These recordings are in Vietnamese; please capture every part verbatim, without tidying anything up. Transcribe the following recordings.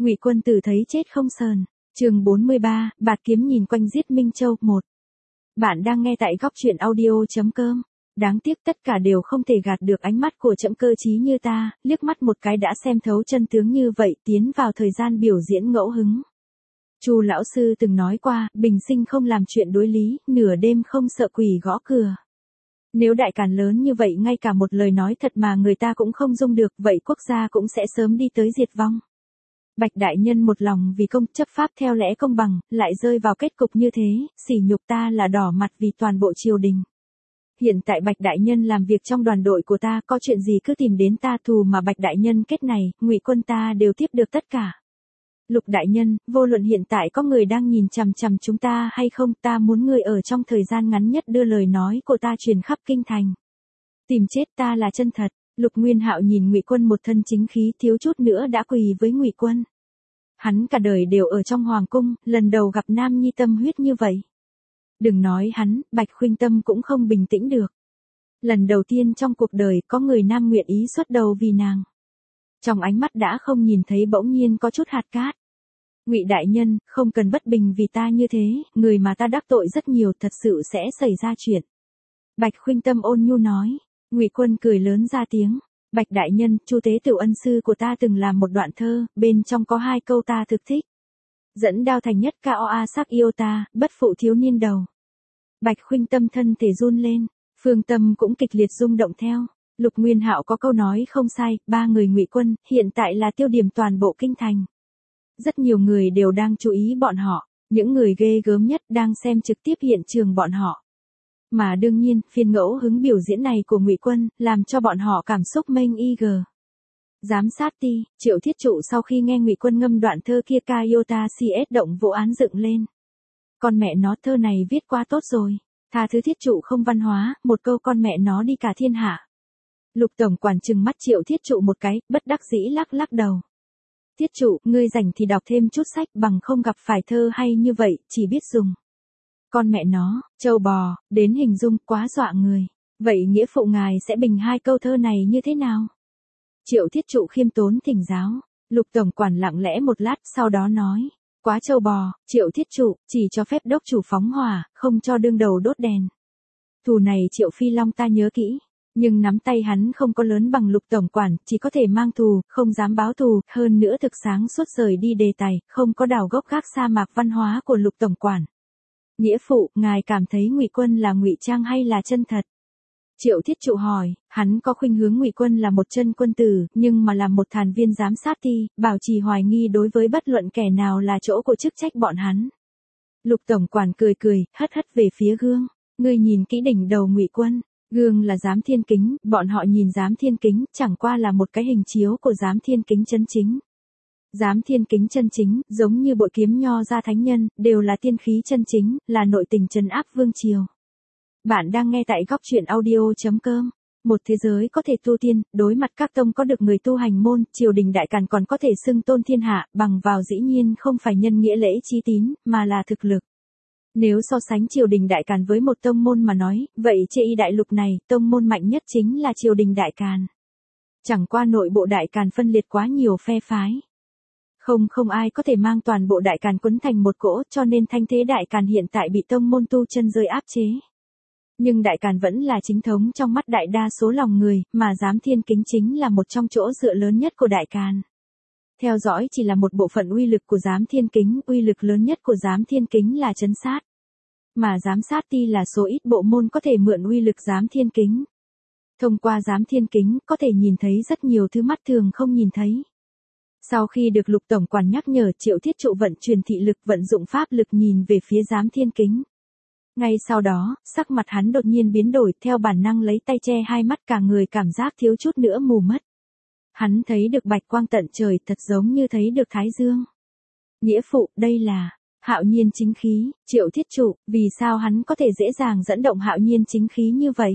Ngụy Quân Tử thấy chết không sờn. Chương bốn mươi ba, bạt kiếm nhìn quanh giết Minh Châu một. Bạn đang nghe tại góc truyện audio chấm com. Đáng tiếc tất cả đều không thể gạt được ánh mắt của Trẫm cơ trí như ta, liếc mắt một cái đã xem thấu chân tướng như vậy, tiến vào thời gian biểu diễn ngẫu hứng. Chu lão sư từng nói qua, bình sinh không làm chuyện đối lý, nửa đêm không sợ quỷ gõ cửa. Nếu đại càn lớn như vậy ngay cả một lời nói thật mà người ta cũng không dung được, vậy quốc gia cũng sẽ sớm đi tới diệt vong. Bạch đại nhân một lòng vì công chấp pháp theo lẽ công bằng, lại rơi vào kết cục như thế, sỉ nhục ta là đỏ mặt vì toàn bộ triều đình. Hiện tại Bạch đại nhân làm việc trong đoàn đội của ta, có chuyện gì cứ tìm đến ta, thù mà Bạch đại nhân kết này, Ngụy Quân ta đều tiếp được tất cả. Lục đại nhân, vô luận hiện tại có người đang nhìn chằm chằm chúng ta hay không, ta muốn người ở trong thời gian ngắn nhất đưa lời nói của ta truyền khắp kinh thành. Tìm chết ta là chân thật. Lục Nguyên Hạo nhìn Ngụy Quân một thân chính khí, thiếu chút nữa đã quỳ với Ngụy Quân. Hắn cả đời đều ở trong hoàng cung, lần đầu gặp nam nhi tâm huyết như vậy. Đừng nói hắn, Bạch Khuynh Tâm cũng không bình tĩnh được. Lần đầu tiên trong cuộc đời có người nam nguyện ý xuất đầu vì nàng. Trong ánh mắt đã không nhìn thấy bỗng nhiên có chút hạt cát. Ngụy đại nhân, không cần bất bình vì ta như thế, người mà ta đắc tội rất nhiều, thật sự sẽ xảy ra chuyện. Bạch Khuynh Tâm ôn nhu nói. Ngụy Quân cười lớn ra tiếng. Bạch đại nhân, Chu Tế Tửu ân sư của ta từng làm một đoạn thơ, bên trong có hai câu ta thực thích. Dẫn đao thành nhất ca o a sắc yêu ta, bất phụ thiếu niên đầu. Bạch Khuynh Tâm thân thể run lên, Phương Tâm cũng kịch liệt rung động theo. Lục Nguyên Hạo có câu nói không sai, ba người Ngụy Quân hiện tại là tiêu điểm toàn bộ kinh thành. Rất nhiều người đều đang chú ý bọn họ, những người ghê gớm nhất đang xem trực tiếp hiện trường bọn họ. Mà đương nhiên, phiên ngẫu hứng biểu diễn này của Ngụy Quân, làm cho bọn họ cảm xúc mênh y gờ. Giám sát ti, Triệu Thiết Trụ sau khi nghe Ngụy Quân ngâm đoạn thơ kia ca Yota xê ét động vụ án dựng lên. Con mẹ nó, thơ này viết quá tốt rồi. Tha thứ Thiết Trụ không văn hóa, một câu con mẹ nó đi cả thiên hạ. Lục tổng quản trừng mắt Triệu Thiết Trụ một cái, bất đắc dĩ lắc lắc đầu. Thiết Trụ, ngươi rảnh thì đọc thêm chút sách, bằng không gặp phải thơ hay như vậy, chỉ biết dùng. Con mẹ nó, trâu bò, đến hình dung quá dọa người. Vậy nghĩa phụ ngài sẽ bình hai câu thơ này như thế nào? Triệu Thiết Trụ khiêm tốn thỉnh giáo. Lục tổng quản lặng lẽ một lát, sau đó nói. Quá trâu bò, Triệu Thiết Trụ, chỉ cho phép đốc chủ phóng hỏa, không cho đương đầu đốt đèn. Thù này Triệu Phi Long ta nhớ kỹ. Nhưng nắm tay hắn không có lớn bằng Lục tổng quản, chỉ có thể mang thù, không dám báo thù, hơn nữa thực sáng suốt rời đi đề tài, không có đào gốc gác sa mạc văn hóa của Lục tổng quản. Nghĩa phụ, ngài cảm thấy Ngụy Quân là ngụy trang hay là chân thật? Triệu Thiết Trụ hỏi, hắn có khuynh hướng Ngụy Quân là một chân quân tử, nhưng mà làm một thàn viên giám sát ti, bảo trì hoài nghi đối với bất luận kẻ nào là chỗ của chức trách bọn hắn. Lục tổng quản cười cười, hất hất về phía gương, ngươi nhìn kỹ đỉnh đầu Ngụy Quân, gương là Giám Thiên Kính, bọn họ nhìn Giám Thiên Kính, chẳng qua là một cái hình chiếu của Giám Thiên Kính chân chính. Giám Thiên Kính chân chính, giống như bội kiếm nho ra thánh nhân, đều là tiên khí chân chính, là nội tình trấn áp vương triều. Bạn đang nghe tại góc truyện audio chấm com. Một thế giới có thể tu tiên, đối mặt các tông có được người tu hành môn, triều đình đại càn còn có thể xưng tôn thiên hạ, bằng vào dĩ nhiên không phải nhân nghĩa lễ chí tín, mà là thực lực. Nếu so sánh triều đình đại càn với một tông môn mà nói, vậy trên y đại lục này, tông môn mạnh nhất chính là triều đình đại càn. Chẳng qua nội bộ đại càn phân liệt quá nhiều phe phái. Không không ai có thể mang toàn bộ đại càn quấn thành một cỗ, cho nên thanh thế đại càn hiện tại bị tông môn tu chân rơi áp chế. Nhưng đại càn vẫn là chính thống trong mắt đại đa số lòng người, mà Giám Thiên Kính chính là một trong chỗ dựa lớn nhất của đại càn. Theo dõi chỉ là một bộ phận uy lực của Giám Thiên Kính, uy lực lớn nhất của Giám Thiên Kính là trấn sát. Mà giám sát ti là số ít bộ môn có thể mượn uy lực Giám Thiên Kính. Thông qua Giám Thiên Kính, có thể nhìn thấy rất nhiều thứ mắt thường không nhìn thấy. Sau khi được Lục tổng quản nhắc nhở, Triệu Thiết Trụ vận truyền thị lực, vận dụng pháp lực nhìn về phía Giám Thiên Kính. Ngay sau đó, sắc mặt hắn đột nhiên biến đổi, theo bản năng lấy tay che hai mắt, cả người cảm giác thiếu chút nữa mù mất. Hắn thấy được bạch quang tận trời, thật giống như thấy được Thái Dương. Nghĩa phụ, đây là Hạo Nhiên chính khí. Triệu Thiết Trụ, vì sao hắn có thể dễ dàng dẫn động Hạo Nhiên chính khí như vậy?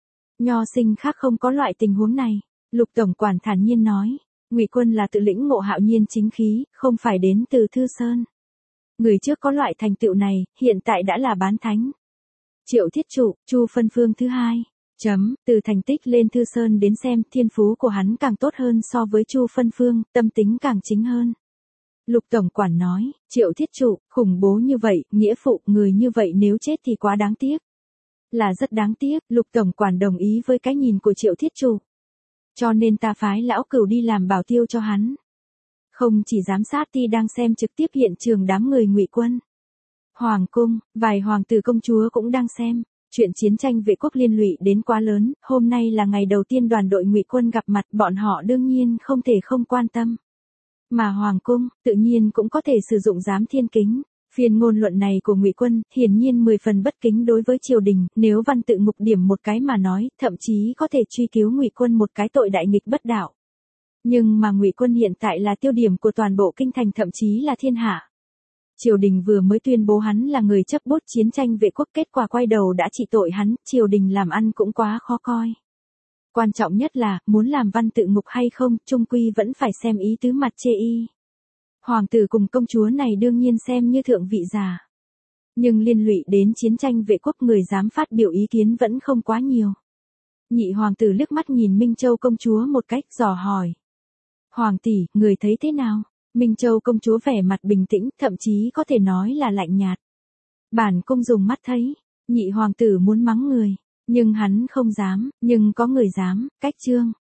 Nho sinh khác không có loại tình huống này. Lục tổng quản thản nhiên nói. Ngụy Quân là tự lĩnh ngộ Hạo Nhiên chính khí, không phải đến từ Thư Sơn. Người trước có loại thành tựu này, hiện tại đã là bán thánh. Triệu Thiết Trụ, Chu Phân Phương thứ hai. Chấm, từ thành tích lên Thư Sơn đến xem, thiên phú của hắn càng tốt hơn so với Chu Phân Phương, tâm tính càng chính hơn. Lục tổng quản nói, Triệu Thiết Trụ, khủng bố như vậy, nghĩa phụ, người như vậy nếu chết thì quá đáng tiếc. Là rất đáng tiếc, Lục tổng quản đồng ý với cái nhìn của Triệu Thiết Trụ. Cho nên ta phái lão Cửu đi làm bảo tiêu cho hắn. Không chỉ giám sát thì đang xem trực tiếp hiện trường đám người Ngụy quân. Hoàng cung, vài hoàng tử công chúa cũng đang xem. Chuyện chiến tranh vệ quốc liên lụy đến quá lớn, hôm nay là ngày đầu tiên đoàn đội Ngụy quân gặp mặt, bọn họ đương nhiên không thể không quan tâm. Mà hoàng cung, tự nhiên cũng có thể sử dụng giám thiên kính. Phiên ngôn luận này của Ngụy quân, hiển nhiên mười phần bất kính đối với triều đình, nếu văn tự ngục điểm một cái mà nói, thậm chí có thể truy cứu Ngụy quân một cái tội đại nghịch bất đạo. Nhưng mà Ngụy quân hiện tại là tiêu điểm của toàn bộ kinh thành, thậm chí là thiên hạ. Triều đình vừa mới tuyên bố hắn là người chấp bút chiến tranh vệ quốc, kết quả quay đầu đã trị tội hắn, triều đình làm ăn cũng quá khó coi. Quan trọng nhất là, muốn làm văn tự ngục hay không, chung quy vẫn phải xem ý tứ mặt chê y. Hoàng tử cùng công chúa này đương nhiên xem như thượng vị giả. Nhưng liên lụy đến chiến tranh vệ quốc, người dám phát biểu ý kiến vẫn không quá nhiều. Nhị hoàng tử liếc mắt nhìn Minh Châu công chúa một cách, dò hỏi. Hoàng tỷ, người thấy thế nào? Minh Châu công chúa vẻ mặt bình tĩnh, thậm chí có thể nói là lạnh nhạt. Bản cung dùng mắt thấy, nhị hoàng tử muốn mắng người, nhưng hắn không dám, nhưng có người dám, cách trương.